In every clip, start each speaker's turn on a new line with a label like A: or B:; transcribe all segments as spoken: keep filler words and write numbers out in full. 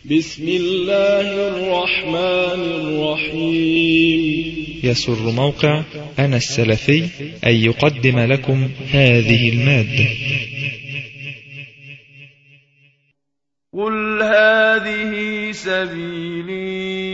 A: بسم الله الرحمن الرحيم.
B: يسر موقع أنا السلفي أن يقدم لكم هذه المادة.
C: قل هذه سبيلي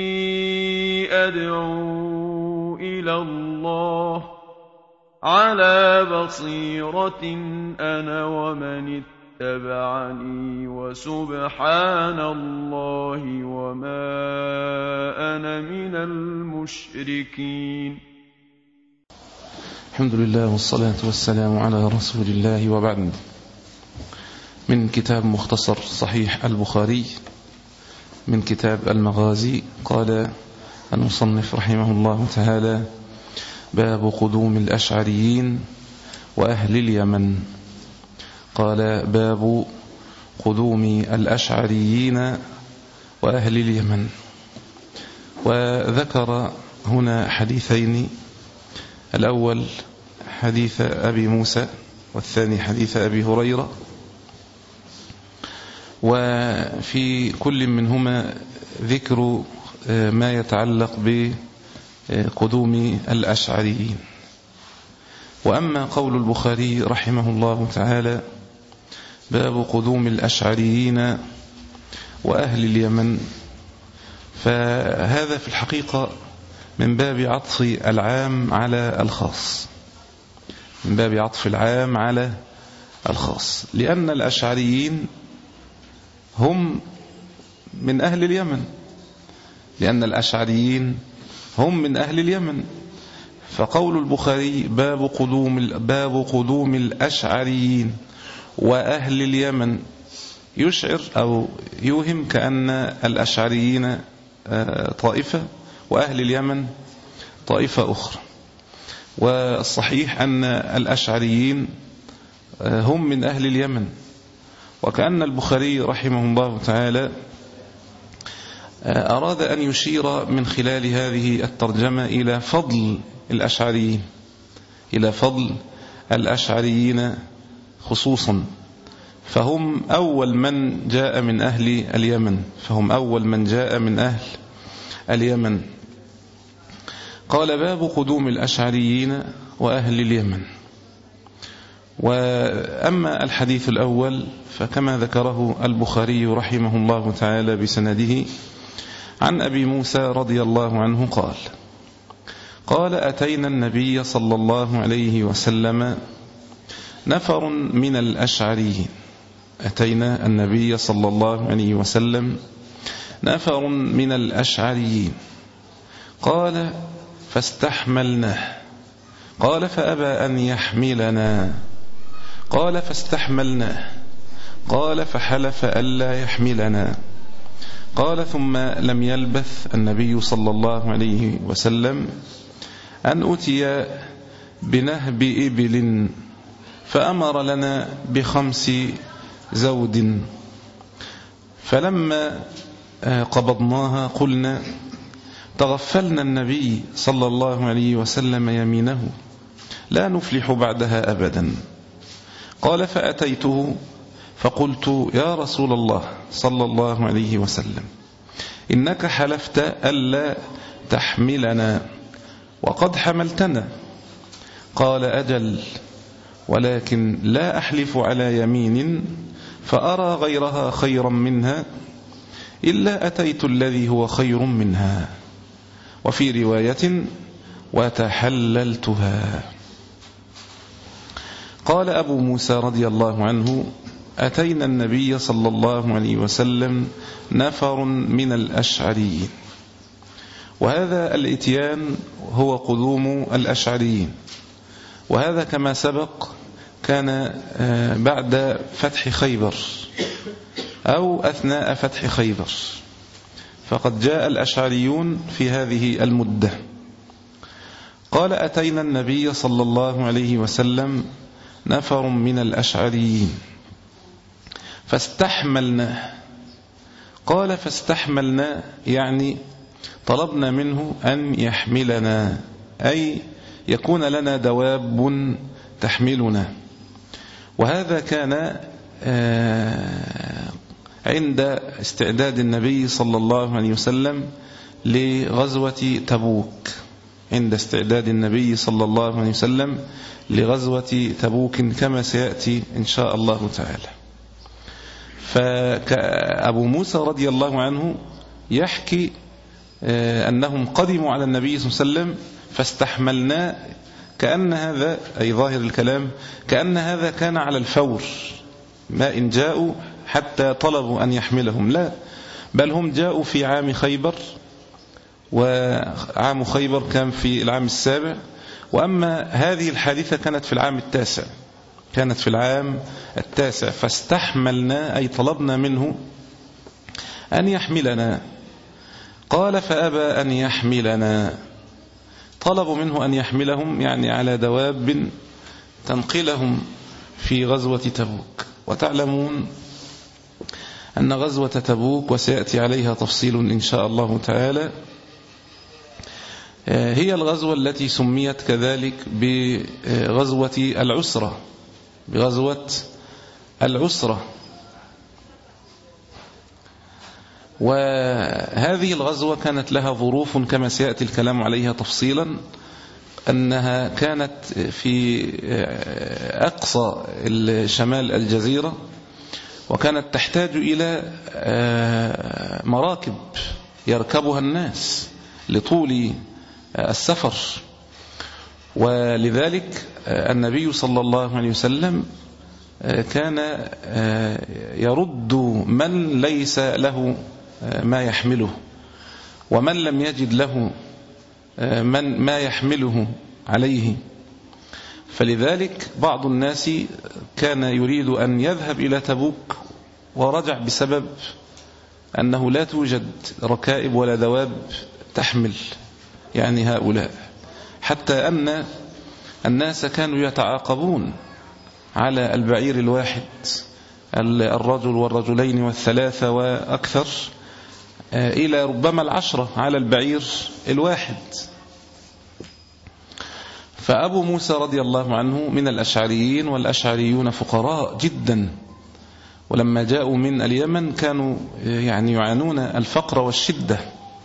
C: أدعو إلى الله على بصيرة أنا ومن اتبعني وسبحان الله وما أنا من المشركين.
D: الحمد لله والصلاة والسلام على رسول الله، وبعد. من كتاب مختصر صحيح البخاري من كتاب المغازي، قال المصنف رحمه الله تعالى: باب قدوم الأشعريين وأهل اليمن. قال: باب قدوم الأشعريين وأهل اليمن. وذكر هنا حديثين، الأول حديث أبي موسى، والثاني حديث أبي هريرة، وفي كل منهما ذكر ما يتعلق بقدوم الأشعريين. وأما قول البخاري رحمه الله تعالى: باب قدوم الأشعريين وأهل اليمن، فهذا في الحقيقة من باب عطف العام على الخاص، من باب عطف العام على الخاص، لأن الأشعريين هم من أهل اليمن، لأن الأشعريين هم من أهل اليمن. فقول البخاري: باب قدوم باب قدوم الأشعريين وأهل اليمن يشعر أو يوهم كأن الأشعريين طائفة وأهل اليمن طائفة أخرى. والصحيح أن الأشعريين هم من أهل اليمن، وكأن البخاري رحمه الله تعالى أراد أن يشير من خلال هذه الترجمة إلى فضل الأشعريين، إلى فضل الأشعريين خصوصا، فهم أول من جاء من أهل اليمن، فهم أول من جاء من أهل اليمن. قال: باب قدوم الأشعريين وأهل اليمن. وأما الحديث الأول فكما ذكره البخاري رحمه الله تعالى بسنده عن أبي موسى رضي الله عنه قال: قال: أتينا النبي صلى الله عليه وسلم نفر من الأشعريين. أتينا النبي صلى الله عليه وسلم نفر من الأشعريين. قال: فاستحملناه. قال: فأبى أن يحملنا. قال: فاستحملناه. قال: فحلف ألا يحملنا. قال: ثم لم يلبث النبي صلى الله عليه وسلم أن أتي بنهب إبل، فأمر لنا بخمس زود، فلما قبضناها قلنا: تغفلنا النبي صلى الله عليه وسلم يمينه، لا نفلح بعدها أبدا. قال: فأتيته فقلت: يا رسول الله صلى الله عليه وسلم، إنك حلفت ألا تحملنا وقد حملتنا. قال: أجل، ولكن لا أحلف على يمين فأرى غيرها خيرا منها إلا أتيت الذي هو خير منها. وفي رواية: وتحللتها. قال أبو موسى رضي الله عنه: أتينا النبي صلى الله عليه وسلم نفر من الأشعريين. وهذا الإتيان هو قدوم الأشعريين، وهذا كما سبق كان بعد فتح خيبر أو أثناء فتح خيبر، فقد جاء الأشعريون في هذه المدة. قال: أتينا النبي صلى الله عليه وسلم نفر من الأشعريين فاستحملناه. قال: فاستحملنا يعني طلبنا منه أن يحملنا، أي يكون لنا دواب تحملنا. وهذا كان عند استعداد النبي صلى الله عليه وسلم لغزوة تبوك عند استعداد النبي صلى الله عليه وسلم لغزوة تبوك كما سيأتي إن شاء الله تعالى. فأبو موسى رضي الله عنه يحكي أنهم قدموا على النبي صلى الله عليه وسلم فاستحملنا، كأن هذا أي ظاهر الكلام كأن هذا كان على الفور، ما إن جاءوا حتى طلبوا أن يحملهم، لا، بل هم جاءوا في عام خيبر، وعام خيبر كان في العام السابع، وأما هذه الحادثة كانت في العام التاسع كانت في العام التاسع فاستحملنا أي طلبنا منه أن يحملنا. قال فأبى أن يحملنا، طلبوا منه أن يحملهم يعني على دواب تنقلهم في غزوة تبوك. وتعلمون أن غزوة تبوك وسيأتي عليها تفصيل إن شاء الله تعالى هي الغزوة التي سميت كذلك بغزوة العسرة بغزوة العسرة وهذه الغزوة كانت لها ظروف كما سيأتي الكلام عليها تفصيلا، أنها كانت في أقصى شمال الجزيرة، وكانت تحتاج إلى مراكب يركبها الناس لطول السفر، ولذلك النبي صلى الله عليه وسلم كان يرد من ليس له ما يحمله، ومن لم يجد له من ما يحمله عليه. فلذلك بعض الناس كان يريد أن يذهب إلى تبوك ورجع بسبب أنه لا توجد ركائب ولا دواب تحمل يعني هؤلاء، حتى أن الناس كانوا يتعاقبون على البعير الواحد، الرجل والرجلين والثلاثة وأكثر، إلى ربما العشرة على البعير الواحد. فأبو موسى رضي الله عنه من الأشعريين، والأشعريون فقراء جدا، ولما جاءوا من اليمن كانوا يعني يعانون الفقر والشدة،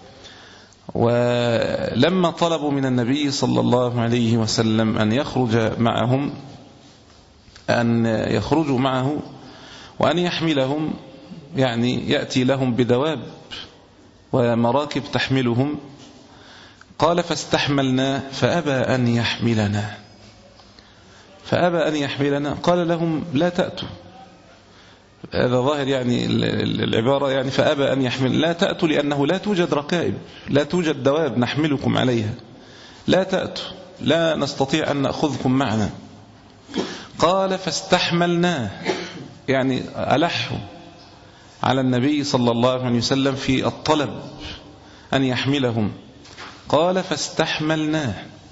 D: ولما طلبوا من النبي صلى الله عليه وسلم أن يخرج معهم أن يخرجوا معه وأن يحملهم، يعني يأتي لهم بدواب ومراكب تحملهم، قال فاستحملنا فأبى أن يحملنا فأبى أن يحملنا قال لهم لا تأتوا، هذا ظاهر يعني العبارة، يعني فأبى أن يحمل لا تأتوا لأنه لا توجد ركائب، لا توجد دواب نحملكم عليها، لا تأتوا، لا نستطيع أن نأخذكم معنا. قال فاستحملناه، يعني ألحوا على النبي صلى الله عليه وسلم في الطلب أن يحملهم. قال فاستحملناه.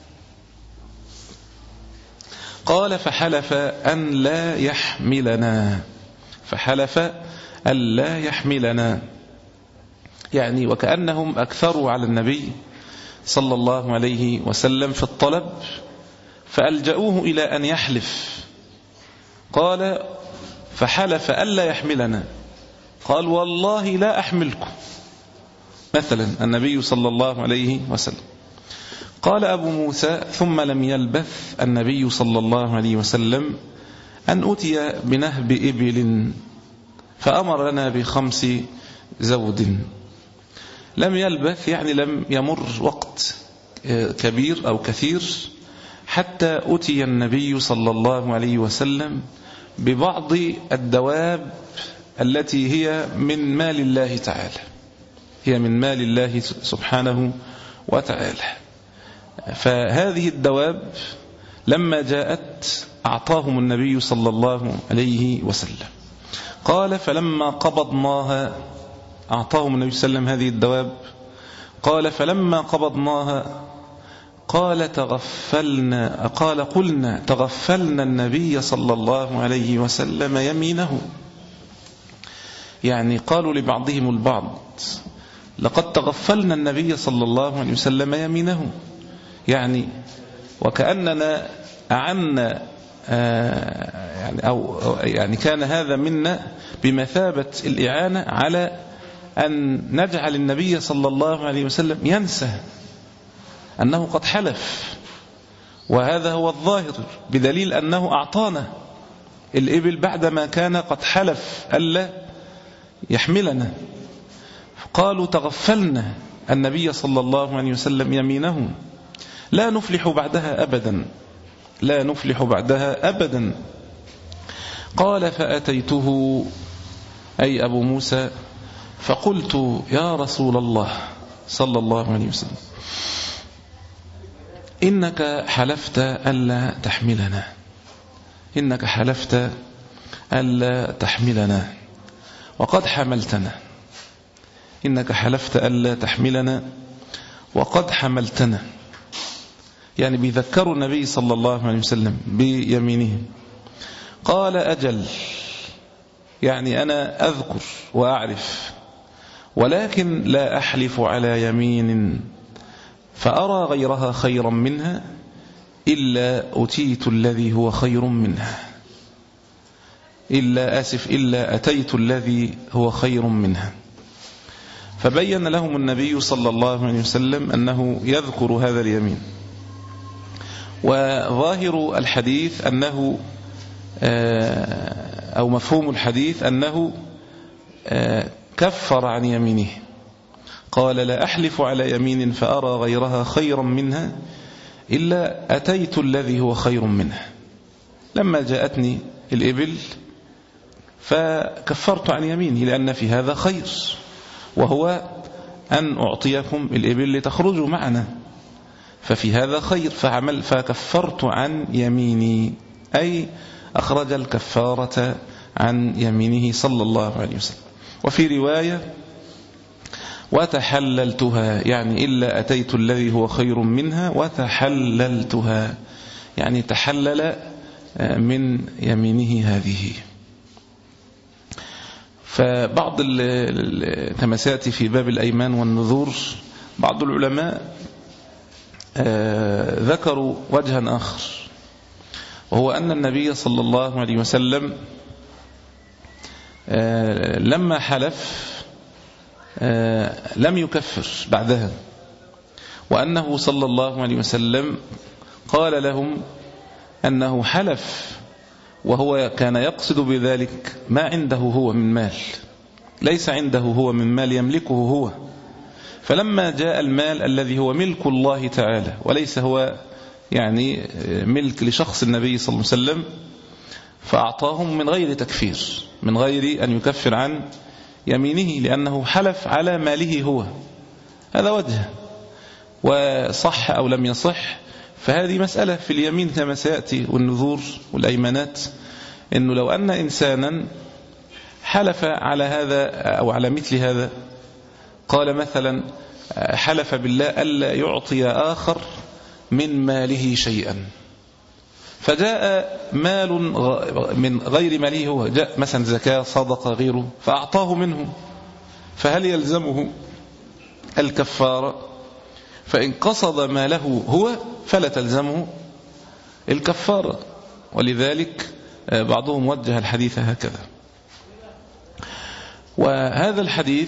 D: قال فحلف أن لا يحملنا فحلف أن لا يحملنا يعني وكأنهم أكثروا على النبي صلى الله عليه وسلم في الطلب، فألجأوه إلى أن يحلف. قال فحلف أن لا يحملنا، قال والله لا أحملكم مثلا النبي صلى الله عليه وسلم. قال أبو موسى ثم لم يلبث النبي صلى الله عليه وسلم أن أتي بنهب إبل فأمر لنا بخمس زود. لم يلبث يعني لم يمر وقت كبير أو كثير حتى أتي النبي صلى الله عليه وسلم ببعض الدواب التي هي من مال الله تعالى، هي من مال الله سبحانه وتعالى. فهذه الدواب لما جاءت أعطاهم النبي صلى الله عليه وسلم. قال فلما قبضناها، أعطاهم النبي صلى الله عليه وسلم هذه الدواب. قال فلما قبضناها قال تغفلنا قال قلنا تغفلنا النبي صلى الله عليه وسلم يمينه، يعني قالوا لبعضهم البعض لقد تغفلنا النبي صلى الله عليه وسلم يمينه، يعني وكأننا أعنا يعني أو يعني كان هذا منا بمثابة الإعانة على أن نجعل النبي صلى الله عليه وسلم ينسى أنه قد حلف، وهذا هو الظاهر بدليل أنه أعطانا الإبل بعدما كان قد حلف ألا يحملنا. قالوا تغفلنا النبي صلى الله عليه وسلم يمينه لا نفلح بعدها أبدا، لا نفلح بعدها أبدا. قال فأتيته أي أبو موسى فقلت يا رسول الله صلى الله عليه وسلم إنك حلفت ألا تحملنا، إنك حلفت ألا تحملنا وقد حملتنا، إنك حلفت ألا تحملنا وقد حملتنا. يعني بيذكروا النبي صلى الله عليه وسلم بيمينه. قال أجل، يعني أنا أذكر وأعرف، ولكن لا أحلف على يمين فأرى غيرها خيرا منها إلا أتيت الذي هو خير منها، إلا آسف إلا أتيت الذي هو خير منها. فبين لهم النبي صلى الله عليه وسلم أنه يذكر هذا اليمين. وظاهر الحديث أنه أو مفهوم الحديث أنه كفر عن يمينه. قال لا أحلف على يمين فأرى غيرها خيرا منها إلا أتيت الذي هو خير منها. لما جاءتني الإبل فكفرت عن يميني لأن في هذا خير، وهو أن أعطيكم الإبل لتخرجوا معنا، ففي هذا خير فعمل فكفرت عن يميني، أي أخرج الكفارة عن يمينه صلى الله عليه وسلم. وفي رواية وتحللتها، يعني إلا أتيت الذي هو خير منها وتحللتها، يعني تحلل من يمينه هذه. فبعض كما سيأتي في باب الأيمان والنذور بعض العلماء ذكروا وجها آخر، وهو أن النبي صلى الله عليه وسلم لما حلف لم يكفر بعدها، وأنه صلى الله عليه وسلم قال لهم أنه حلف وهو كان يقصد بذلك ما عنده هو من مال، ليس عنده هو من مال يملكه هو. فلما جاء المال الذي هو ملك الله تعالى وليس هو يعني ملك لشخص النبي صلى الله عليه وسلم، فأعطاهم من غير تكفير، من غير أن يكفر عن يمينه، لأنه حلف على ماله هو. هذا وجه، وصح أو لم يصح فهذه مسألة في اليمين كما سيأتي والنذور والأيمانات، إنه لو أن إنسانا حلف على هذا أو على مثل هذا، قال مثلا حلف بالله ألا يعطي آخر من ماله شيئا، فجاء مال من غير ماله هو، جاء مثلا زكاة صدقة غيره فأعطاه منه، فهل يلزمه الكفارة؟ فإن قصد ماله هو فلا تلزمه الكفارة. ولذلك بعضهم وجه الحديث هكذا. وهذا الحديث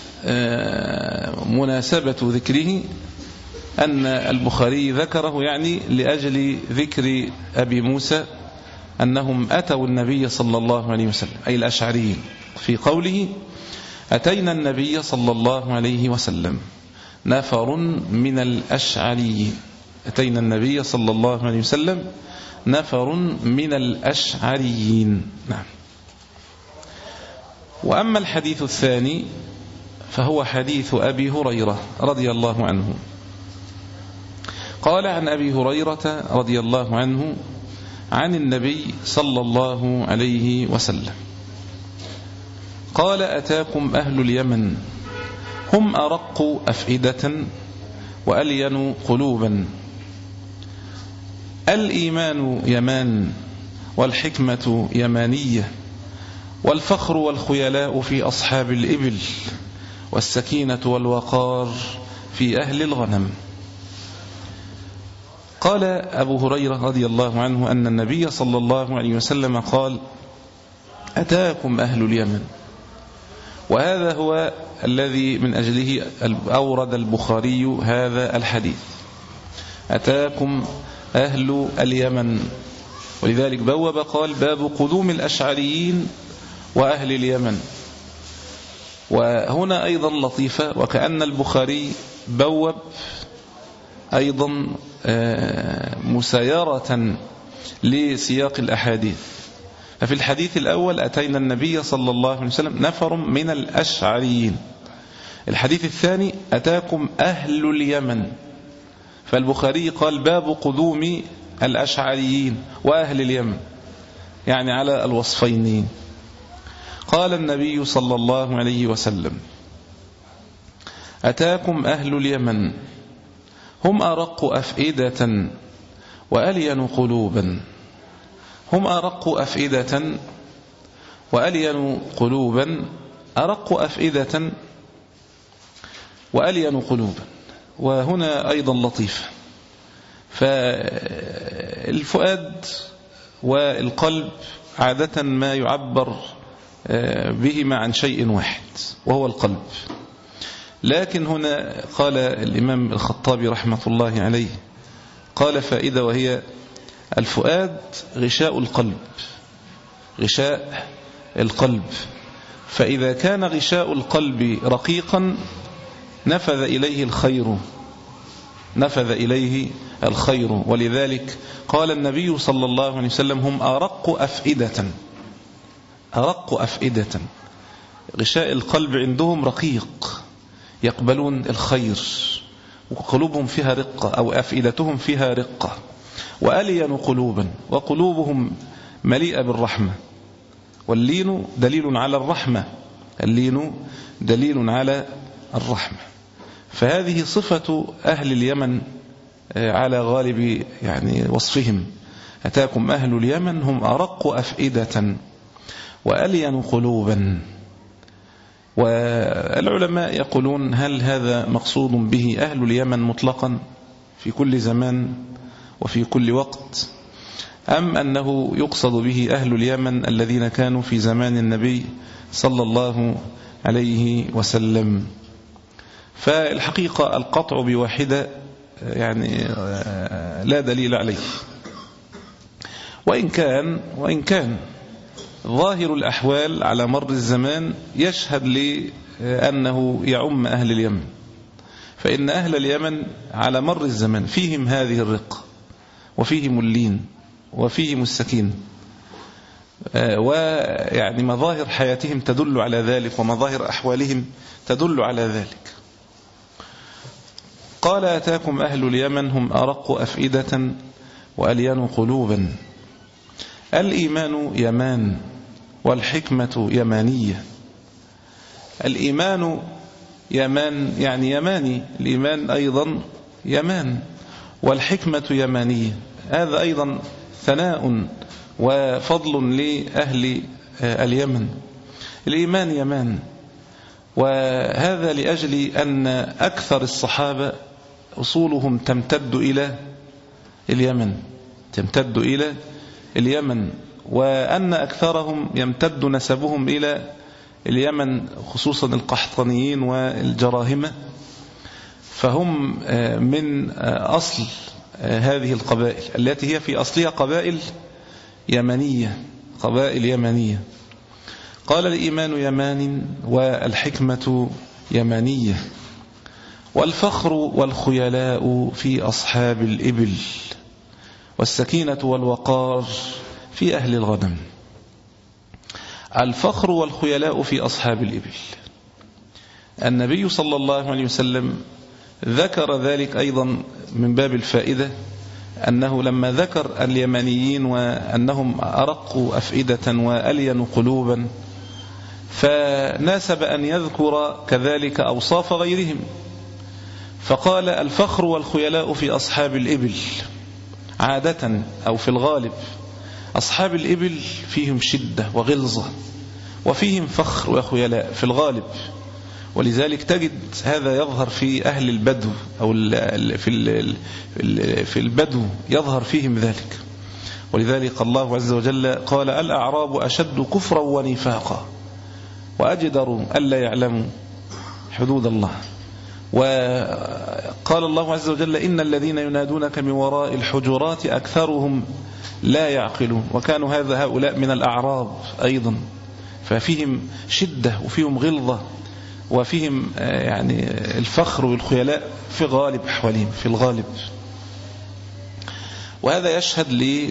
D: مناسبة ذكره أن البخاري ذكره يعني لأجل ذكر أبي موسى أنهم أتوا النبي صلى الله عليه وسلم، أي الأشعريين، في قوله أتينا النبي صلى الله عليه وسلم نفر من الأشعريين، أتينا النبي صلى الله عليه وسلم نفر من الأشعريين. نعم. وأما الحديث الثاني فهو حديث أبي هريرة رضي الله عنه. قال عن أبي هريرة رضي الله عنه عن النبي صلى الله عليه وسلم قال أتاكم أهل اليمن هم أرق أفئدة وألين قلوبا، الإيمان يمان والحكمة يمانية، والفخر والخيلاء في أصحاب الإبل، والسكينة والوقار في أهل الغنم. قال أبو هريرة رضي الله عنه أن النبي صلى الله عليه وسلم قال: أتاكم أهل اليمن. وهذا هو الذي من أجله أورد البخاري هذا الحديث، أتاكم أهل اليمن. ولذلك بوب قال: باب قدوم الأشعريين وأهل اليمن. وهنا أيضا لطيفة، وكأن البخاري بوب أيضا مسايرة لسياق الأحاديث. ففي الحديث الأول أتينا النبي صلى الله عليه وسلم نفر من الأشعريين. الحديث الثاني أتاكم أهل اليمن. فالبخاري قال: باب قدوم الأشعريين وأهل اليمن، يعني على الوصفين. قال النبي صلى الله عليه وسلم: أتاكم أهل اليمن هم أرق أفئدة وألين قلوبا. هم أرق أفئدة وألين قلوبا. أرق أفئدة وألين قلوبا، وهنا أيضا لطيفة. فالفؤاد والقلب عادة ما يعبر بهما عن شيء واحد وهو القلب، لكن هنا قال الإمام الخطابي رحمة الله عليه قال فائدة، وهي: الفؤاد غشاء القلب، غشاء القلب. فإذا كان غشاء القلب رقيقا نفذ إليه الخير، نفذ إليه الخير. ولذلك قال النبي صلى الله عليه وسلم: هم أرق أفئدة. أرق أفئدة، غشاء القلب عندهم رقيق، يقبلون الخير وقلوبهم فيها رقة، أو أفئدتهم فيها رقة. وألين قلوبا، وقلوبهم مليئة بالرحمة. واللين دليل على الرحمة، اللين دليل على الرحمة. فهذه صفة أهل اليمن على غالب يعني وصفهم. أتاكم أهل اليمن هم أرق أفئدة وألين قلوبا. والعلماء يقولون: هل هذا مقصود به أهل اليمن مطلقا في كل زمان وفي كل وقت، أم أنه يقصد به أهل اليمن الذين كانوا في زمان النبي صلى الله عليه وسلم؟ فالحقيقة القطع بواحدة يعني لا دليل عليه، وإن كان وإن كان ظاهر الأحوال على مر الزمان يشهد لأنه يعم أهل اليمن. فإن أهل اليمن على مر الزمان فيهم هذه الرقة، وفيهم اللين، وفيهم السكين، ويعني مظاهر حياتهم تدل على ذلك، ومظاهر أحوالهم تدل على ذلك. قال: أتاكم أهل اليمن هم أرق أفئدة وألين قلوبا. الإيمان يمان، والحكمة يمانية. الإيمان يمان يعني يماني، الإيمان أيضا يمان، والحكمة يمانية. هذا أيضا ثناء وفضل لأهل اليمن. الإيمان يمان، وهذا لأجل أن أكثر الصحابة أصولهم تمتد إلى اليمن، تمتد إلى اليمن، وأن أكثرهم يمتد نسبهم إلى اليمن، خصوصا القحطانيين والجراهمة، فهم من أصل هذه القبائل التي هي في أصلها قبائل يمنية، قبائل يمنية. قال: الإيمان يمان والحكمة يمانية، والفخر والخيلاء في أصحاب الإبل، والسكينة والوقار في أهل الغنم. الفخر والخيلاء في أصحاب الإبل، النبي صلى الله عليه وسلم ذكر ذلك أيضا من باب الفائدة، أنه لما ذكر اليمنيين وأنهم أرقوا أفئدة وألين قلوبا، فناسب أن يذكر كذلك أوصاف غيرهم، فقال: الفخر والخيلاء في أصحاب الإبل. عادة أو في الغالب أصحاب الإبل فيهم شدة وغلظة، وفيهم فخر وخيلاء في الغالب. ولذلك تجد هذا يظهر في أهل البدو أو في في البدو يظهر فيهم ذلك. ولذلك الله عز وجل قال الأعراب أشد كفرا ونفاقا وأجدر ألا يعلموا حدود الله. وقال الله عز وجل إن الذين ينادونك من وراء الحجرات أكثرهم لا يعقلون، وكانوا هذا هؤلاء من الأعراب أيضا، ففيهم شدة وفيهم غلظة وفيهم يعني الفخر والخيلاء في غالب أحوالهم في الغالب. وهذا يشهد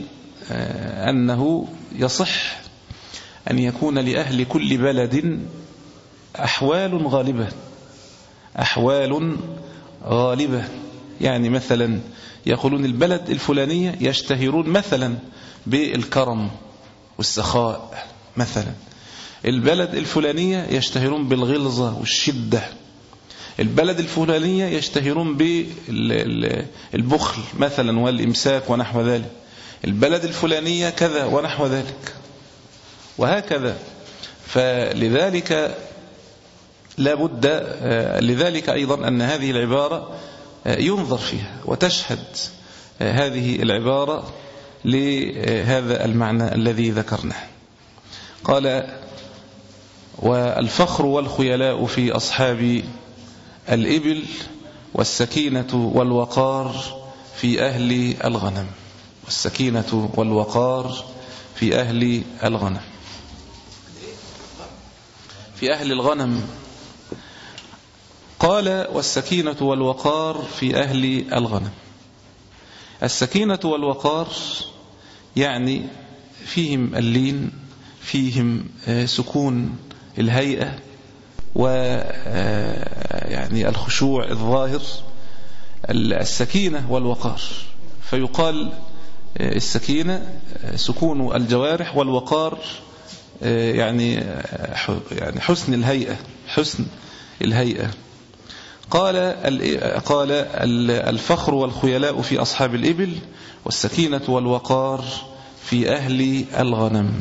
D: لأنه يصح أن يكون لأهل كل بلد أحوال غالبة أحوال غالبة يعني مثلا يقولون البلد الفلانية يشتهرون مثلا بالكرم والسخاء، مثلا البلد الفلانية يشتهرون بالغلظة والشدة، البلد الفلانية يشتهرون بالبخل مثلا والإمساك ونحو ذلك، البلد الفلانية كذا ونحو ذلك، وهكذا. فلذلك لا بد لذلك أيضا أن هذه العبارة ينظر فيها وتشهد هذه العبارة لهذا المعنى الذي ذكرناه. قال والفخر والخيلاء في أصحاب الإبل والسكينة والوقار في أهل الغنم، والسكينة والوقار في أهل الغنم في أهل الغنم قال والسكينة والوقار في أهل الغنم. السكينة والوقار يعني فيهم اللين، فيهم سكون الهيئة ويعني الخشوع الظاهر، السكينة والوقار. فيقال السكينة سكون الجوارح، والوقار يعني يعني حسن الهيئة حسن الهيئة. قال قال الفخر والخيلاء في أصحاب الإبل والسكينة والوقار في أهل الغنم.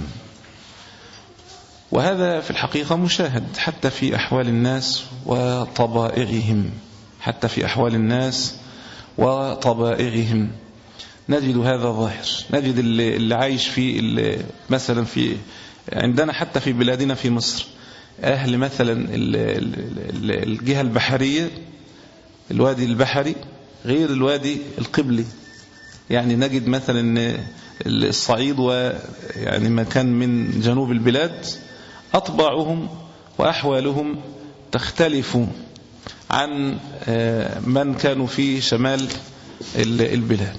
D: وهذا في الحقيقة مشاهد حتى في أحوال الناس وطبائعهم حتى في أحوال الناس وطبائعهم نجد هذا ظاهر. نجد اللي عايش في اللي مثلا في عندنا حتى في بلادنا في مصر أهل مثلا الجهة البحرية، الوادي البحري غير الوادي القبلي. يعني نجد مثلا الصعيد ويعني مكان من جنوب البلاد أطباعهم وأحوالهم تختلف عن من كانوا في شمال البلاد.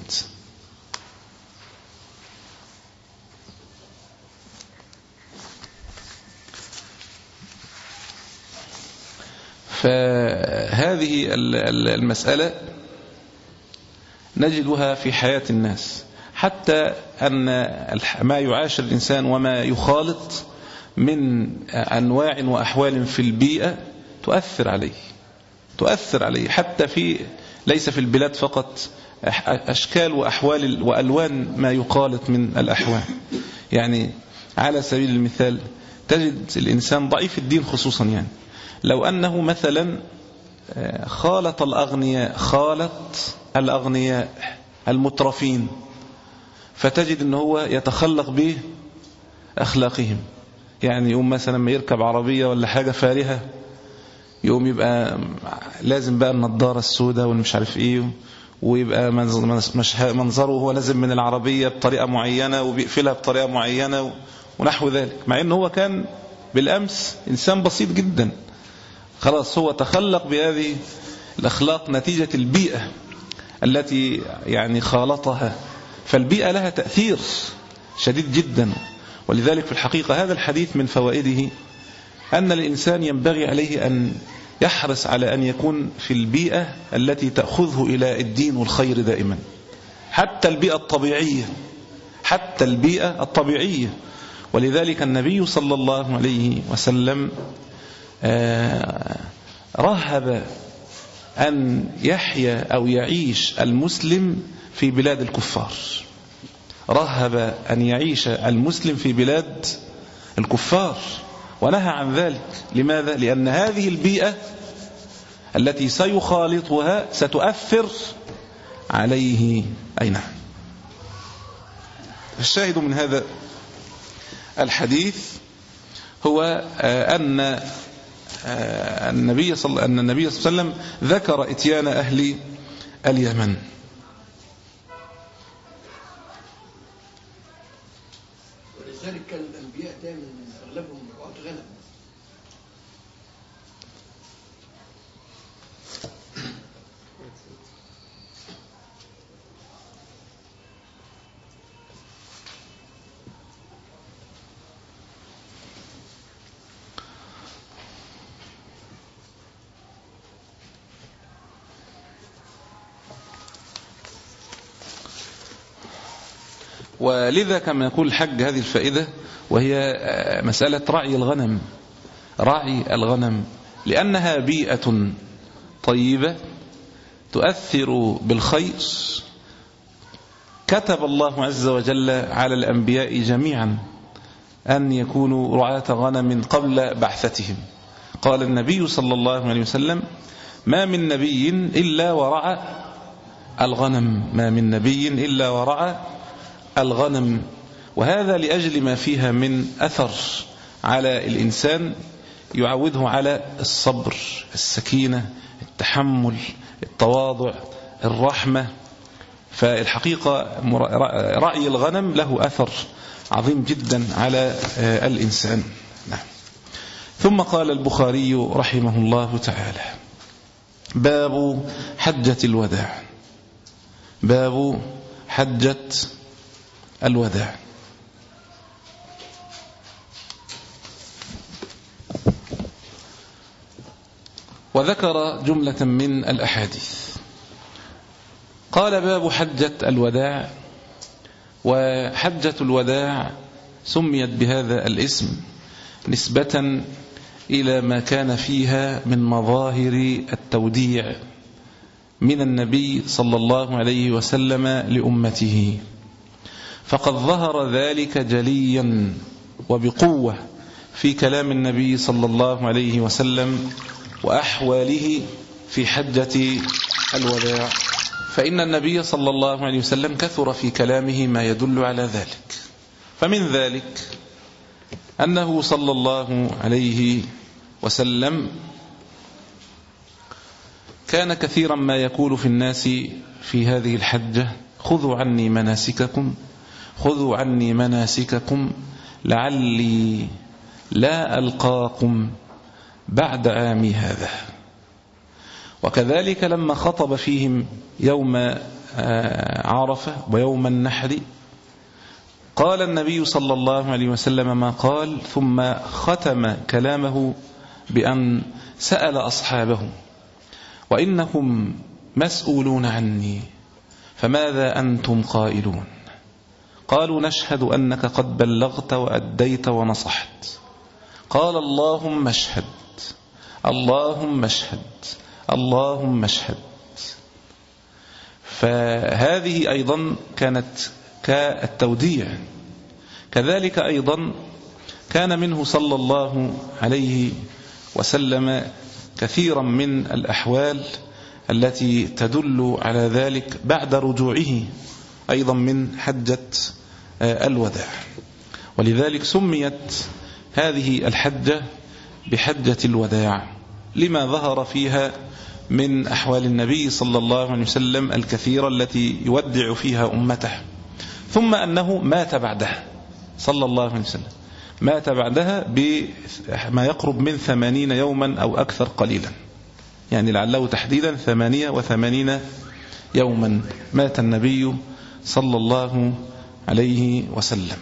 D: فهذه المسألة نجدها في حياة الناس، حتى أن ما يعاشر الإنسان وما يخالط من أنواع وأحوال في البيئة تؤثر عليه تؤثر عليه حتى في ليس في البلاد فقط، أشكال وأحوال وألوان ما يخالط من الأحوال. يعني على سبيل المثال تجد الإنسان ضعيف الدين خصوصا، يعني لو أنه مثلا خالط الأغنياء خالط الأغنياء المترفين، فتجد أنه هو يتخلق بأخلاقهم. يعني يوم مثلا ما يركب عربية ولا حاجة فارهة يوم يبقى لازم بقى النضارة السوداء والمش عارف ايه، ويبقى منظره هو لازم من العربية بطريقة معينة وبيقفلها بطريقة معينة ونحو ذلك، مع انه هو كان بالأمس إنسان بسيط جدا. خلاص هو تخلق بهذه الأخلاق نتيجة البيئة التي يعني خالطها. فالبيئة لها تأثير شديد جدا. ولذلك في الحقيقة هذا الحديث من فوائده أن الإنسان ينبغي عليه أن يحرص على أن يكون في البيئة التي تأخذه إلى الدين والخير دائما، حتى البيئة الطبيعية حتى البيئة الطبيعية. ولذلك النبي صلى الله عليه وسلم رهب أن يحيا أو يعيش المسلم في بلاد الكفار، رهب أن يعيش المسلم في بلاد الكفار. ونهى عن ذلك. لماذا؟ لأن هذه البيئة التي سيخالطها ستؤثر عليه. أي نعم. الشاهد من هذا الحديث هو أن النبي صلى أن النبي صلى الله عليه وسلم ذكر إتيان أهل اليمن.
E: ولذلك كان الأنبياء دائما أغلبهم رعاة غنم.
D: ولذا كما يقول الحج هذه الفائدة، وهي مسألة رعي الغنم، رعي الغنم، لأنها بيئة طيبة تؤثر بالخير. كتب الله عز وجل على الأنبياء جميعا أن يكونوا رعاة غنم قبل بعثتهم. قال النبي صلى الله عليه وسلم: ما من نبي إلا ورعى الغنم، ما من نبي إلا ورعى الغنم. وهذا لأجل ما فيها من أثر على الإنسان يعوده على الصبر، السكينة، التحمل، التواضع، الرحمة. فالحقيقة رعي الغنم له أثر عظيم جدا على الإنسان. نعم. ثم قال البخاري رحمه الله تعالى: باب حجة الوداع. باب حجة الوداع. وذكر جملة من الأحاديث. قال: باب حجة الوداع. وحجة الوداع سميت بهذا الاسم نسبة إلى ما كان فيها من مظاهر التوديع من النبي صلى الله عليه وسلم لأمته، فقد ظهر ذلك جليا وبقوة في كلام النبي صلى الله عليه وسلم وأحواله في حجة الوداع. فإن النبي صلى الله عليه وسلم كثر في كلامه ما يدل على ذلك. فمن ذلك أنه صلى الله عليه وسلم كان كثيرا ما يقول في الناس في هذه الحجة: خذوا عني مناسككم، خذوا عني مناسككم لعلي لا ألقاكم بعد عامي هذا. وكذلك لما خطب فيهم يوم عرفة ويوم النحر قال النبي صلى الله عليه وسلم ما قال، ثم ختم كلامه بأن سأل أصحابه: وإنكم مسؤولون عني فماذا أنتم قائلون؟ قالوا: نشهد أنك قد بلغت وأديت ونصحت. قال: اللهم اشهد، اللهم اشهد، اللهم اشهد. فهذه أيضا كانت كالتوديع. كذلك أيضا كان منه صلى الله عليه وسلم كثيرا من الأحوال التي تدل على ذلك بعد رجوعه أيضا من حجة الوداع. ولذلك سميت هذه الحجة بحجة الوداع لما ظهر فيها من أحوال النبي صلى الله عليه وسلم الكثيرة التي يودع فيها أمته. ثم أنه مات بعدها صلى الله عليه وسلم، مات بعدها بما يقرب من ثمانين يوما أو أكثر قليلا، يعني لعله تحديدا ثمانية وثمانين يوما مات النبي صلى الله عليه وسلم.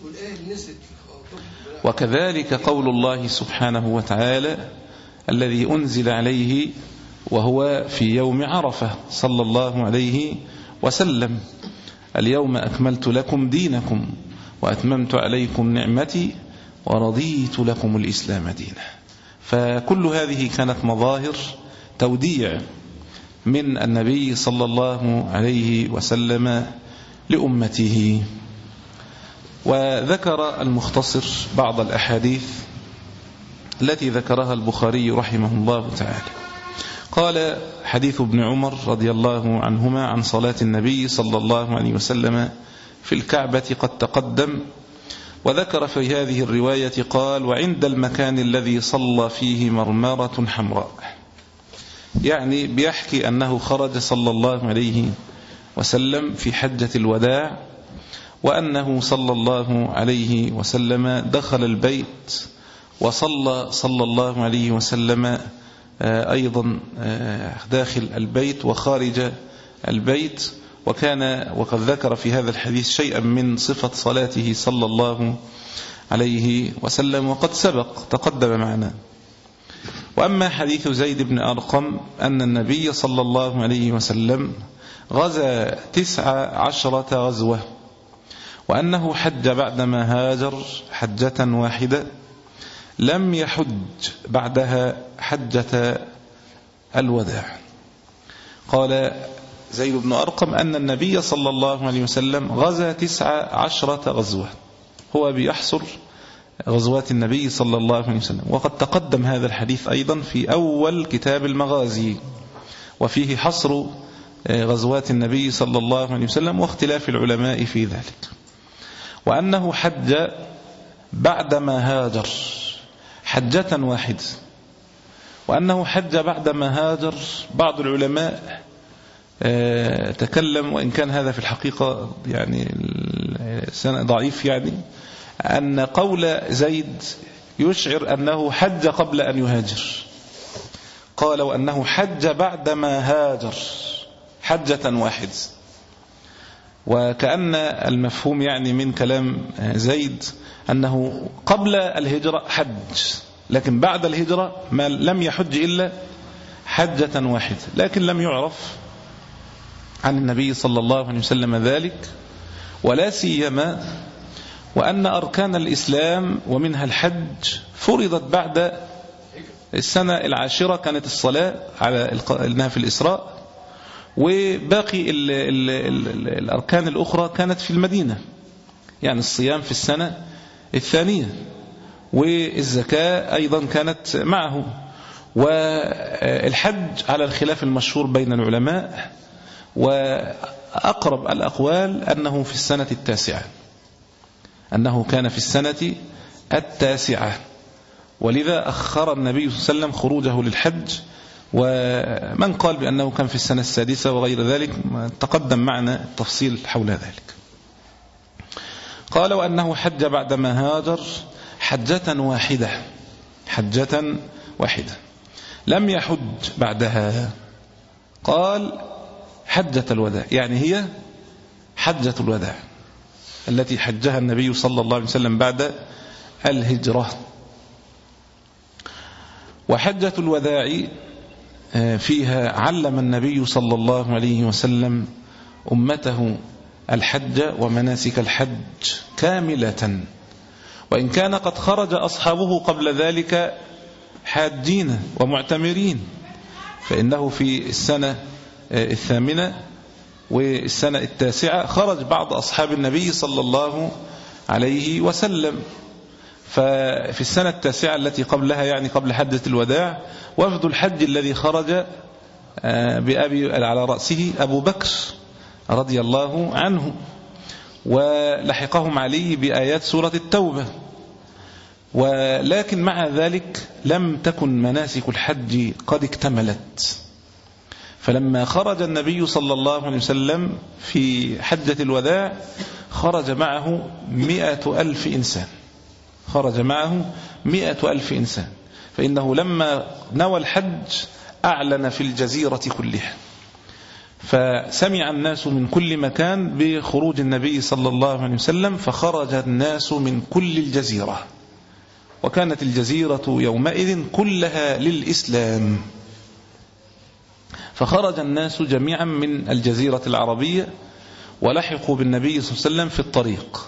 D: وكذلك قول الله سبحانه وتعالى الذي أنزل عليه وهو في يوم عرفة صلى الله عليه وسلم: اليوم أكملت لكم دينكم وأتممت عليكم نعمتي ورضيت لكم الإسلام دينا. فكل هذه كانت مظاهر توديع من النبي صلى الله عليه وسلم لأمته. وذكر المختصر بعض الأحاديث التي ذكرها البخاري رحمه الله تعالى. قال حديث ابن عمر رضي الله عنهما عن صلاة النبي صلى الله عليه وسلم في الكعبة قد تقدم، وذكر في هذه الرواية قال: وعند المكان الذي صلى فيه مرمرة حمراء، يعني بيحكي أنه خرج صلى الله عليه وسلم في حجة الوداع، وأنه صلى الله عليه وسلم دخل البيت وصلى صلى الله عليه وسلم أيضا داخل البيت وخارج البيت، وكان وقد ذكر في هذا الحديث شيئا من صفة صلاته صلى الله عليه وسلم وقد سبق تقدم معنا. وأما حديث زيد بن أرقم أن النبي صلى الله عليه وسلم غزا تسع عشرة غزوة، وأنه حج بعدما هاجر حجة واحدة، لم يحج بعدها حجة الوداع. قال زيد بن أرقم أن النبي صلى الله عليه وسلم غزا تسع عشرة غزوة، هو بيحصر غزوات النبي صلى الله عليه وسلم، وقد تقدم هذا الحديث أيضا في أول كتاب المغازي، وفيه حصر غزوات النبي صلى الله عليه وسلم واختلاف العلماء في ذلك. وأنه حج بعدما هاجر حجة واحدة، وأنه حج بعدما هاجر بعض العلماء تكلم، وإن كان هذا في الحقيقة يعني ضعيف، يعني أن قول زيد يشعر أنه حج قبل أن يهاجر. قالوا أنه حج بعدما هاجر حجة واحدة، وكأن المفهوم يعني من كلام زيد أنه قبل الهجرة حج، لكن بعد الهجرة ما لم يحج إلا حجة واحدة، لكن لم يعرف عن النبي صلى الله عليه وسلم ذلك، ولا سيما وأن أركان الإسلام ومنها الحج فرضت بعد السنة العاشرة، كانت الصلاة على إنها في الإسراء، وباقي ال ال ال الأركان الأخرى كانت في المدينة، يعني الصيام في السنة الثانية، والزكاة أيضا كانت معه، والحج على الخلاف المشهور بين العلماء، وأقرب الأقوال أنه في السنة التاسعة، أنه كان في السنة التاسعة، ولذا أخر النبي صلى الله عليه وسلم خروجه للحج. ومن قال بأنه كان في السنة السادسة وغير ذلك تقدم معنا التفصيل حول ذلك. قال: وأنه حج بعدما هاجر حجة واحدة حجة واحدة لم يحج بعدها. قال: حجة الوداع، يعني هي حجة الوداع التي حجها النبي صلى الله عليه وسلم بعد الهجرة. وحجة الوداع فيها علم النبي صلى الله عليه وسلم أمته الحج ومناسك الحج كاملة، وإن كان قد خرج أصحابه قبل ذلك حاجين ومعتمرين، فإنه في السنة الثامنة والسنة التاسعة خرج بعض أصحاب النبي صلى الله عليه وسلم. ففي السنة التاسعة التي قبلها، يعني قبل حجة الوداع، وفد الحج الذي خرج بأبي على رأسه أبو بكر رضي الله عنه، ولحقهم عليه بآيات سورة التوبة. ولكن مع ذلك لم تكن مناسك الحج قد اكتملت، فلما خرج النبي صلى الله عليه وسلم في حجة الوداع خرج معه مئة ألف إنسان خرج معه مئة ألف إنسان فإنه لما نوى الحج أعلن في الجزيرة كلها، فسمع الناس من كل مكان بخروج النبي صلى الله عليه وسلم، فخرج الناس من كل الجزيرة، وكانت الجزيرة يومئذ كلها للإسلام، فخرج الناس جميعا من الجزيرة العربية ولحقوا بالنبي صلى الله عليه وسلم في الطريق،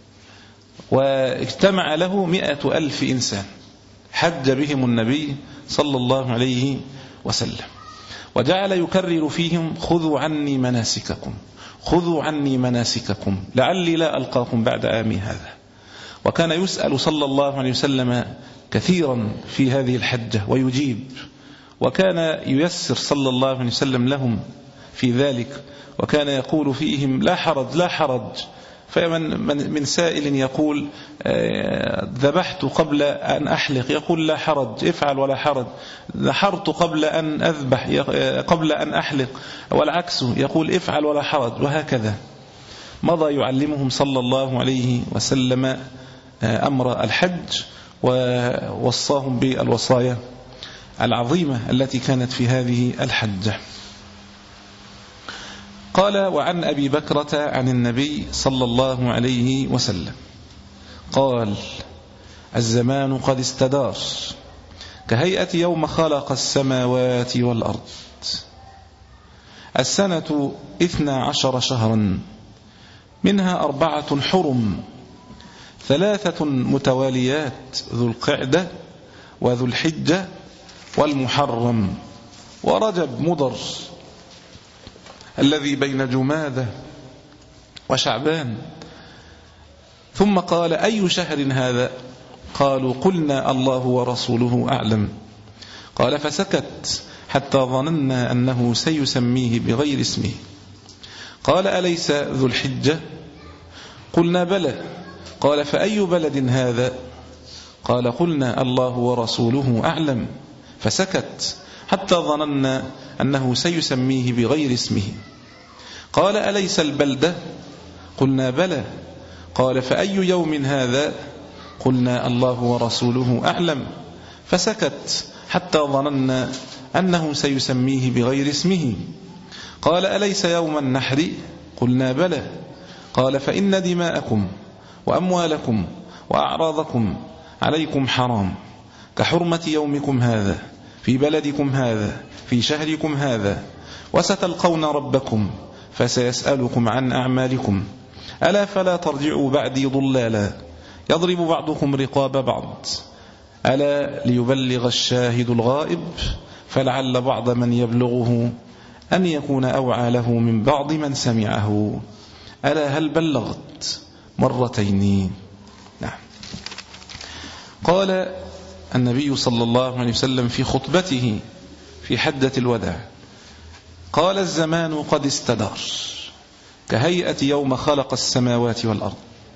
D: واجتمع له مئة ألف إنسان حج بهم النبي صلى الله عليه وسلم، وجعل يكرر فيهم: خذوا عني مناسككم خذوا عني مناسككم لعلي لا ألقاكم بعد عامي هذا. وكان يسأل صلى الله عليه وسلم كثيرا في هذه الحجة ويجيب، وكان ييسر صلى الله عليه وسلم لهم في ذلك، وكان يقول فيهم لا حرج لا حرج. فمن من, من سائل يقول ذبحت قبل أن أحلق، يقول لا حرج افعل ولا حرج. نحرت قبل أن أذبح قبل أن أحلق، والعكس يقول افعل ولا حرج. وهكذا مضى يعلمهم صلى الله عليه وسلم أمر الحج، ووصاهم بالوصايا العظيمة التي كانت في هذه الحجة. قال: وعن أبي بكرة عن النبي صلى الله عليه وسلم قال: الزمان قد استدار كهيئة يوم خلق السماوات والأرض. السنة اثنا عشر شهرا، منها أربعة حرم، ثلاثة متواليات، ذو القعدة وذو الحجة والمحرم ورجب مضر الذي بين جمادة وشعبان. ثم قال: أي شهر هذا؟ قالوا: قلنا الله ورسوله أعلم. قال: فسكت حتى ظننا أنه سيسميه بغير اسمه. قال: أليس ذو الحجة؟ قلنا: بلى. قال: فأي بلد هذا؟ قال: قلنا الله ورسوله أعلم. فسكت حتى ظننا أنه سيسميه بغير اسمه. قال: أليس البلدة؟ قلنا: بلى. قال: فأي يوم هذا؟ قلنا الله ورسوله أعلم. فسكت حتى ظننا أنه سيسميه بغير اسمه. قال: أليس يوم النحر؟ قلنا: بلى. قال: فإن دماءكم وأموالكم وأعراضكم عليكم حرام كحرمة يومكم هذا في بلدكم هذا في شهركم هذا، وستلقون ربكم فسيسألكم عن أعمالكم. ألا فلا ترجعوا بعدي ضلالا يضرب بعضكم رقاب بعض. ألا ليبلغ الشاهد الغائب، فلعل بعض من يبلغه أن يكون أوعى له من بعض من سمعه. ألا هل بلغت؟ مرتين. نعم. قال النبي صلى الله عليه وسلم في خطبته في حجة الوداع، قال: الزمان قد استدار كهيئة يوم خلق السماوات والأرض.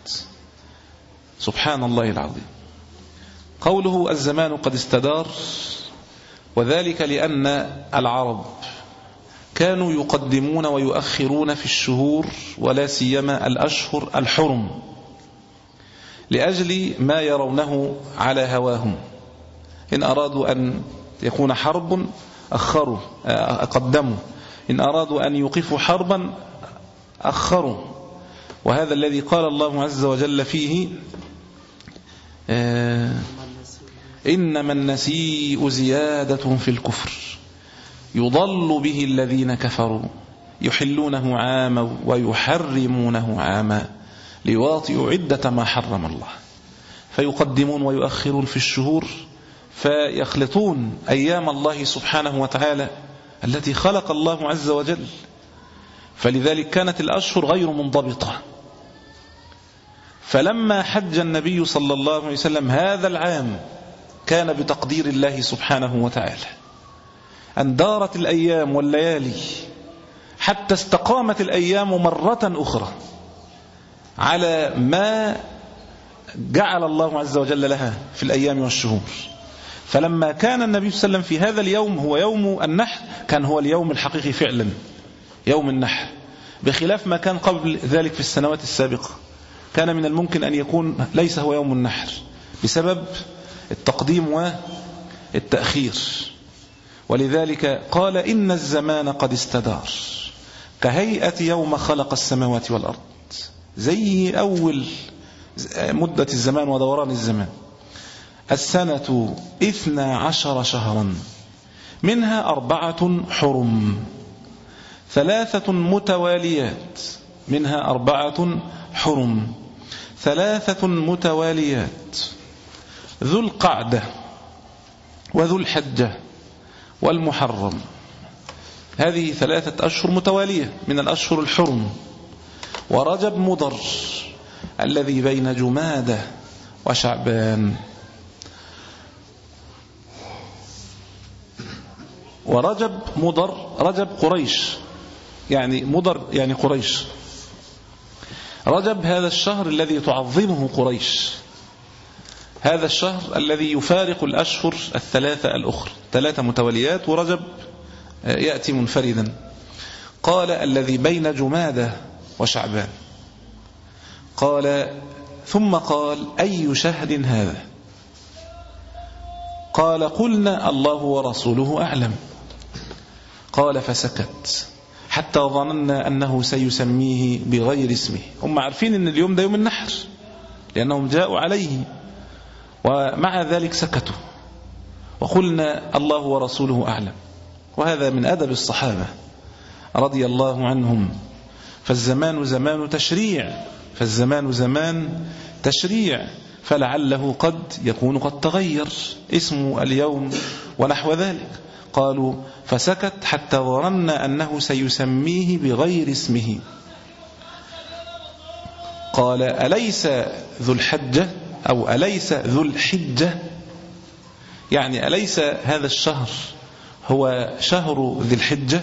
D: سبحان الله العظيم. قوله الزمان قد استدار، وذلك لأن العرب كانوا يقدمون ويؤخرون في الشهور، ولا سيما الأشهر الحرم، لأجل ما يرونه على هواهم. إن أرادوا أن يكون حرب أخروا قدموا، إن أرادوا أن يوقفوا حربا أخروا. وهذا الذي قال الله عز وجل فيه: آه إنما النسيء زيادة في الكفر يضل به الذين كفروا يحلونه عاما ويحرمونه عاما ليواطئوا عدة ما حرم الله. فيقدمون ويؤخرون في الشهور، فيخلطون أيام الله سبحانه وتعالى التي خلق الله عز وجل. فلذلك كانت الأشهر غير منضبطة. فلما حج النبي صلى الله عليه وسلم هذا العام كان بتقدير الله سبحانه وتعالى أن دارت الأيام والليالي حتى استقامت الأيام مرة أخرى على ما جعل الله عز وجل لها في الأيام والشهور. فلما كان النبي صلى الله عليه وسلم في هذا اليوم هو يوم النحر، كان هو اليوم الحقيقي فعلا، يوم النحر، بخلاف ما كان قبل ذلك في السنوات السابقة. كان من الممكن أن يكون ليس هو يوم النحر بسبب التقديم والتأخير. ولذلك قال: إن الزمان قد استدار كهيئة يوم خلق السماوات والأرض، زي أول مدة الزمان ودوران الزمان. السنة اثنا عشر شهرا، منها أربعة حرم، ثلاثة متواليات، منها أربعة حرم ثلاثة متواليات، ذو القعدة وذو الحجة والمحرم. هذه ثلاثة أشهر متوالية من الأشهر الحرم. ورجب مضر الذي بين جمادة وشعبان. ورجب مضر، رجب قريش، يعني مضر يعني قريش. رجب هذا الشهر الذي تعظمه قريش، هذا الشهر الذي يفارق الأشهر الثلاثة الأخرى، ثلاثة متواليات، ورجب يأتي منفردا. قال الذي بين جمادة وشعبان. قال ثم قال أي شهر هذا؟ قال قلنا الله ورسوله أعلم. قال فسكت حتى ظننا أنه سيسميه بغير اسمه. هم عارفين أن اليوم ده يوم النحر لأنهم جاءوا عليه، ومع ذلك سكتوا وقلنا الله ورسوله أعلم. وهذا من أدب الصحابة رضي الله عنهم. فالزمان زمان تشريع، فالزمان زمان تشريع، فلعله قد يكون قد تغير اسم اليوم ونحو ذلك. قالوا فسكت حتى ظننا أنه سيسميه بغير اسمه. قال أليس ذو الحجة أو أليس ذو الحجة، يعني أليس هذا الشهر هو شهر ذي الحجة؟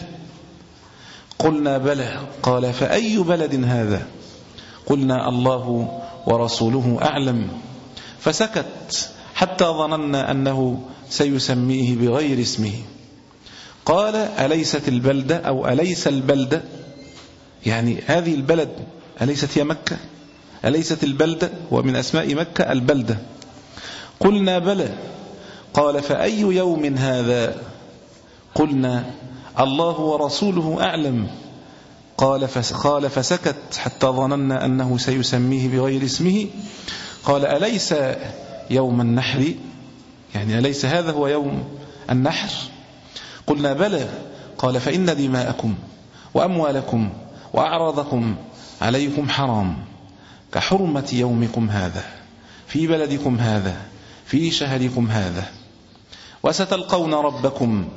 D: قلنا بلى. قال فأي بلد هذا؟ قلنا الله ورسوله أعلم. فسكت حتى ظننا أنه سيسميه بغير اسمه. قال أليست البلدة أو أليس البلدة، يعني هذه البلد أليست هي مكة؟ أليست البلدة ومن أسماء مكة البلدة؟ قلنا بلى. قال فأي يوم هذا؟ قلنا الله ورسوله أعلم. قال قال فسكت حتى ظننا أنه سيسميه بغير اسمه. قال أليس يوم النحر، يعني أليس هذا هو يوم النحر؟ قلنا بلى. قال فإن دماءكم وأموالكم وأعراضكم عليكم حرام كحرمة يومكم هذا في بلدكم هذا في شهركم هذا، وستلقون ربكم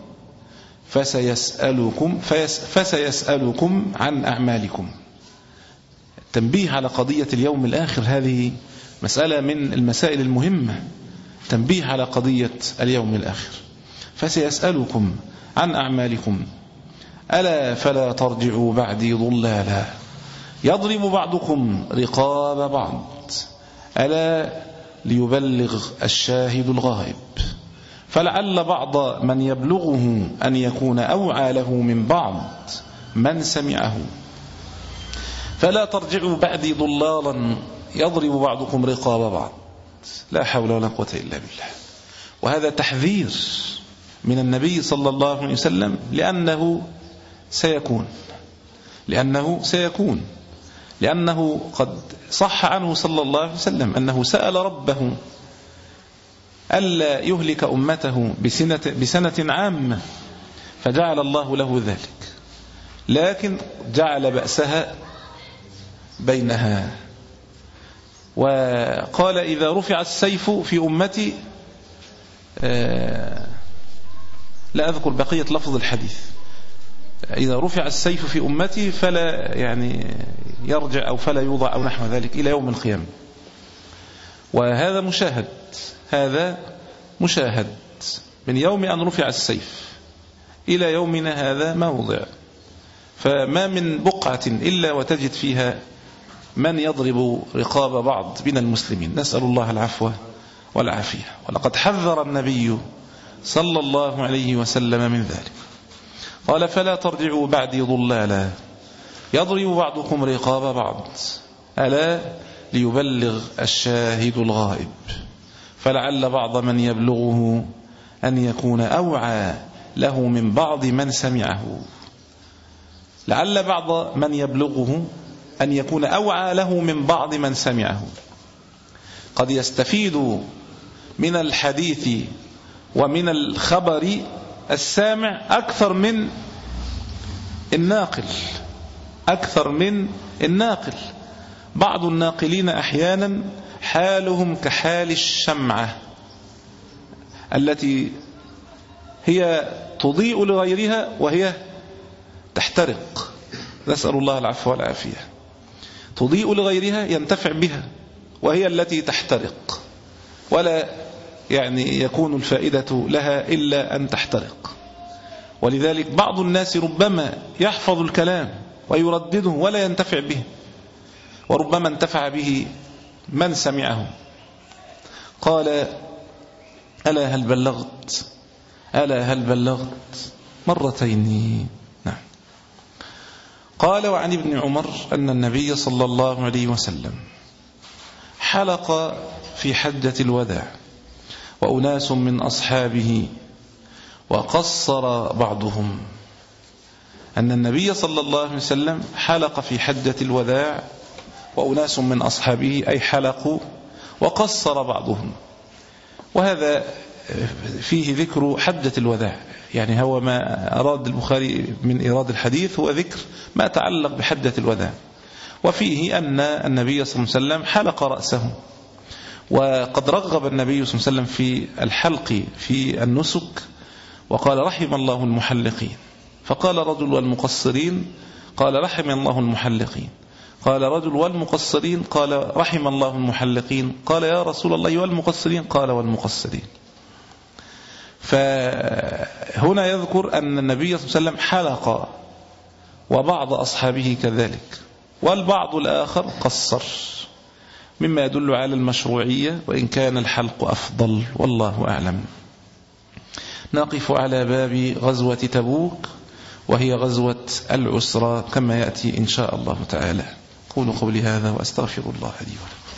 D: فسيسألكم, فيس فسيسألكم عن أعمالكم. تنبيه على قضية اليوم الآخر، هذه مسألة من المسائل المهمة، تنبيه على قضية اليوم الآخر. فسيسألكم عن أعمالكم ألا فلا ترجعوا بعدي ضلالا يضرب بعضكم رقاب بعض ألا ليبلغ الشاهد الغائب، فلعل بعض من يبلغه أن يكون أوعى له من بعض من سمعه. فلا ترجعوا بعدي ضلالا يضرب بعضكم رقاب بعض. لا حول ولا قوة إلا بالله. وهذا تحذير من النبي صلى الله عليه وسلم، لأنه سيكون لأنه سيكون لأنه قد صح عنه صلى الله عليه وسلم أنه سأل ربه ألا يهلك أمته بسنة, بسنة عامة، فجعل الله له ذلك، لكن جعل بأسها بينها. وقال إذا رفع السيف في أمتي، لا أذكر بقية لفظ الحديث، إذا رفع السيف في أمتي فلا يعني يرجع أو فلا يوضع أو نحو ذلك إلى يوم القيامة. وهذا مشاهد، هذا مشاهد من يوم أن رفع السيف إلى يومنا هذا موضع. فما من بقعة إلا وتجد فيها من يضرب رقاب بعض من المسلمين، نسأل الله العفو والعافية. ولقد حذر النبي صلى الله عليه وسلم من ذلك. قال فلا ترجعوا بعدي ضلالا يضرب بعضكم رقاب بعض ألا ليبلغ الشاهد الغائب، فلعل بعض من يبلغه أن يكون أوعى له من بعض من سمعه. لعل بعض من يبلغه أن يكون أوعى له من بعض من سمعه. قد يستفيد من الحديث ومن الخبر السامع أكثر من الناقل أكثر من الناقل. بعض الناقلين أحيانا حالهم كحال الشمعة التي هي تضيء لغيرها وهي تحترق، نسأل الله العفو والعافية. تضيء لغيرها ينتفع بها وهي التي تحترق. ولا يعني يكون الفائدة لها إلا أن تحترق. ولذلك بعض الناس ربما يحفظ الكلام ويردده ولا ينتفع به، وربما انتفع به من سمعه. قال ألا هل بلغت ألا هل بلغت مرتين. نعم. قال وعن ابن عمر أن النبي صلى الله عليه وسلم حلق في حجة الوداع وأناس من أصحابه وقصر بعضهم. أن النبي صلى الله عليه وسلم حلق في حجة الوداع وأناس من أصحابه، أي حلقوا وقصر بعضهم. وهذا فيه ذكر حجة الوداع، يعني هو ما أراد البخاري من إيراد الحديث هو ذكر ما تعلق بحجة الوداع. وفيه أن النبي صلى الله عليه وسلم حلق رأسه، وقد رغب النبي صلى الله عليه وسلم في الحلق في النسك، وقال رحم الله المحلقين. فقال رجل والمقصرين، قال رحم الله المحلقين. قال رجل والمقصرين، قال رحم الله المحلقين. قال يا رسول الله والمقصرين؟ قال والمقصرين. فهنا يذكر أن النبي صلى الله عليه وسلم حلق وبعض أصحابه كذلك، والبعض الآخر قصر، مما يدل على المشروعية، وإن كان الحلق أفضل، والله أعلم. نقف على باب غزوة تبوك، وهي غزوة العسرة كما يأتي إن شاء الله تعالى. قولوا قولي هذا وأستغفر الله لي ولكم.